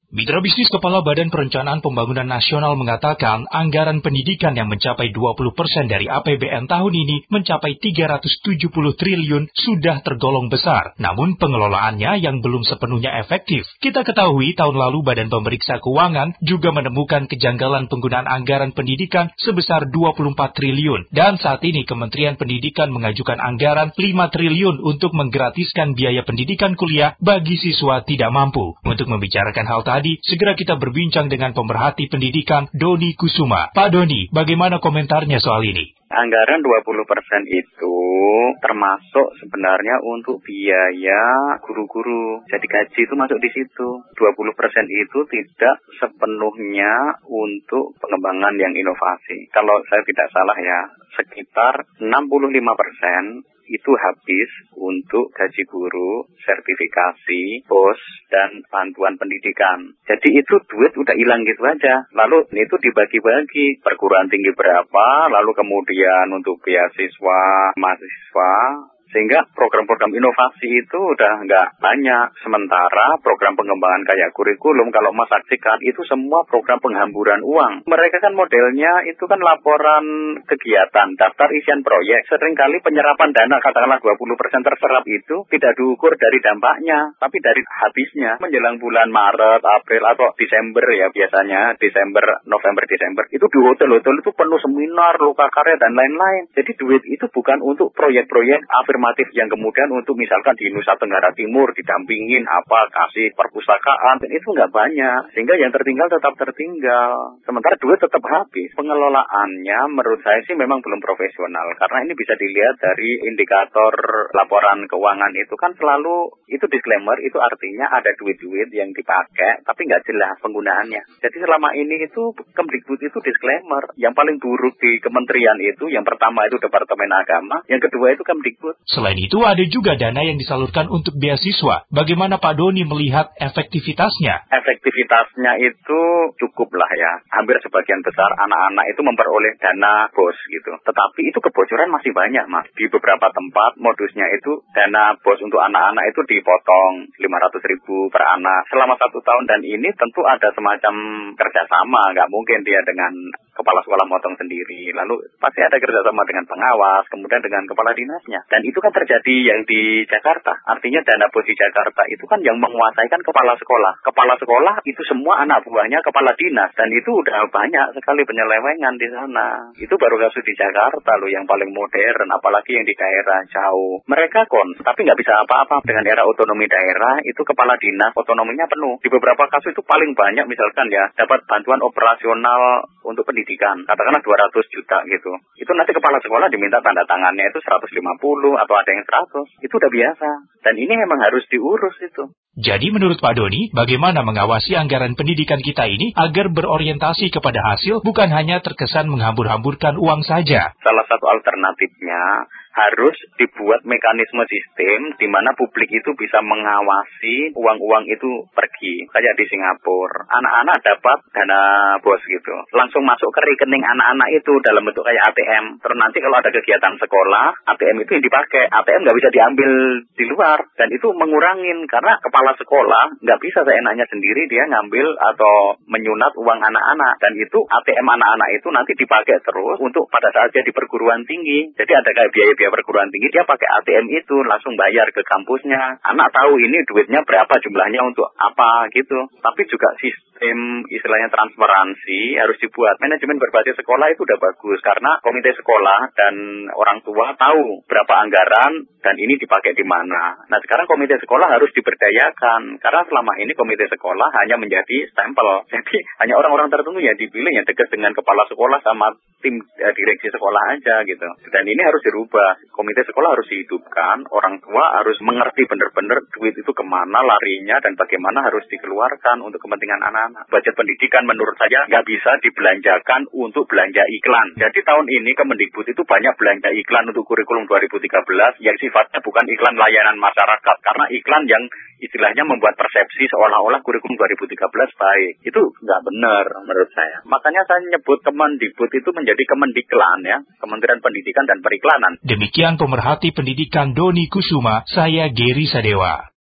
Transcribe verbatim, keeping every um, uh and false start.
Mitra bisnis Kepala Badan Perencanaan Pembangunan Nasional mengatakan anggaran pendidikan yang mencapai dua puluh persen dari A P B N tahun ini mencapai tiga ratus tujuh puluh triliun sudah tergolong besar, namun pengelolaannya yang belum sepenuhnya efektif. Kita ketahui tahun lalu Badan Pemeriksa Keuangan juga menemukan kejanggalan penggunaan anggaran pendidikan sebesar dua puluh empat triliun, dan saat ini Kementerian Pendidikan mengajukan anggaran lima triliun untuk menggratiskan biaya pendidikan kuliah bagi siswa tidak mampu. Untuk membicarakan hal tadi, Tadi, segera kita berbincang dengan pemerhati pendidikan Doni Kusuma. Pak Doni, bagaimana komentarnya soal ini? Anggaran dua puluh persen itu termasuk sebenarnya untuk biaya guru-guru. Jadi gaji itu masuk di situ. dua puluh persen itu tidak sepenuhnya untuk pengembangan yang inovasi. Kalau saya tidak salah ya, sekitar enam puluh lima persen itu habis untuk gaji guru, sertifikasi, bos, dan bantuan pendidikan. Jadi itu duit udah hilang gitu aja. Lalu itu dibagi-bagi, perguruan tinggi berapa, lalu kemudian untuk beasiswa, mahasiswa, sehingga program-program inovasi itu udah nggak banyak. Sementara program pengembangan kayak kurikulum, kalau Mas saksikan, itu semua program penghamburan uang. Mereka kan modelnya itu kan laporan kegiatan, daftar isian proyek. Seringkali penyerapan dana, katakanlah dua puluh persen terserap itu tidak diukur dari dampaknya, tapi dari habisnya. Menjelang bulan Maret, April, atau Desember ya biasanya, Desember, November, Desember, itu di hotel-hotel itu penuh seminar, loka karya, dan lain-lain. Jadi duit itu bukan untuk proyek-proyek afirmatif yang kemudian untuk misalkan di Nusa Tenggara Timur didampingin apa, kasih perpustakaan, dan itu nggak banyak, sehingga yang tertinggal tetap tertinggal, sementara duit tetap habis. Pengelolaannya menurut saya sih memang belum profesional, karena ini bisa dilihat dari indikator laporan keuangan itu kan selalu, itu disclaimer, itu artinya ada duit-duit yang dipakai, tapi nggak jelas penggunaannya. Jadi selama ini itu Kemdikbud itu disclaimer, yang paling buruk di kementerian itu, yang pertama itu Departemen Agama, yang kedua itu Kemdikbud. Selain itu, ada juga dana yang disalurkan untuk beasiswa. Bagaimana Pak Doni melihat efektivitasnya? Efektivitasnya itu cukup lah ya. Hampir sebagian besar anak-anak itu memperoleh dana bos gitu. Tetapi itu kebocoran masih banyak, Mas. Di beberapa tempat modusnya itu dana bos untuk anak-anak itu dipotong lima ratus ribu per anak selama satu tahun. Dan ini tentu ada semacam kerjasama. Nggak mungkin dia dengan kepala sekolah motong sendiri. Lalu pasti ada kerjasama dengan pengawas, kemudian dengan kepala dinasnya. Dan itu kan terjadi yang di Jakarta. Artinya dana bos di Jakarta itu kan yang menguasai kan kepala sekolah. Kepala sekolah itu semua anak buahnya kepala dinas. Dan itu udah banyak sekali penyelewengan di sana. Itu baru kasus di Jakarta loh yang paling modern. Apalagi yang di daerah jauh. Mereka kon, tapi nggak bisa apa-apa. Dengan era otonomi daerah, itu kepala dinas otonominya penuh. Di beberapa kasus itu paling banyak misalkan ya, dapat bantuan operasional untuk pendidikan. Katakanlah dua ratus juta gitu. Itu nanti kepala sekolah diminta tanda tangannya itu seratus lima puluh atau ada yang seratus. Itu udah biasa. Dan ini memang harus diurus itu. Jadi menurut Pak Doni, bagaimana mengawasi anggaran pendidikan kita ini agar berorientasi kepada hasil, bukan hanya terkesan menghambur-hamburkan uang saja? Salah satu alternatifnya harus dibuat mekanisme sistem di mana publik itu bisa mengawasi uang-uang itu pergi. Kayak di Singapura, anak-anak dapat dana bos gitu, langsung masuk ke rekening anak-anak itu dalam bentuk kayak A T M. Terus nanti kalau ada kegiatan sekolah, A T M itu yang dipakai. A T M nggak bisa diambil di luar, dan itu mengurangin, karena kepala sekolah nggak bisa seenaknya sendiri dia ngambil atau menyunat uang anak-anak. Dan itu A T M anak-anak itu nanti dipakai terus untuk pada saat dia di perguruan tinggi. Jadi ada kayak biaya biaya perguruan tinggi, dia pakai A T M itu langsung bayar ke kampusnya. Anak tahu ini duitnya berapa jumlahnya untuk apa gitu. Tapi juga sistem istilahnya transparansi harus dibuat. Manajemen berbasis sekolah itu udah bagus karena komite sekolah dan orang tua tahu berapa anggaran dan ini dipakai di mana. Nah sekarang komite sekolah harus diberdayakan, karena selama ini komite sekolah hanya menjadi stempel. Jadi hanya orang-orang tertentu yang dipilih yang dekat dengan kepala sekolah sama tim eh, direksi sekolah aja gitu. Dan ini harus dirubah. Komite sekolah harus dihidupkan, orang tua harus mengerti benar-benar duit itu kemana larinya dan bagaimana harus dikeluarkan untuk kepentingan anak-anak. Budget pendidikan menurut saya nggak bisa dibelanjakan untuk belanja iklan. Jadi tahun ini Kemendikbud itu banyak belanja iklan untuk kurikulum dua ribu tiga belas yang sifatnya bukan iklan layanan masyarakat, karena iklan yang istilahnya membuat persepsi seolah-olah kurikulum dua ribu tiga belas baik. Itu nggak benar menurut saya. Makanya saya nyebut Kemendikbud itu menjadi Kemendiklan ya, Kementerian Pendidikan dan Periklanan. Demikian pemerhati pendidikan Doni Kusuma, saya Geri Sadewa.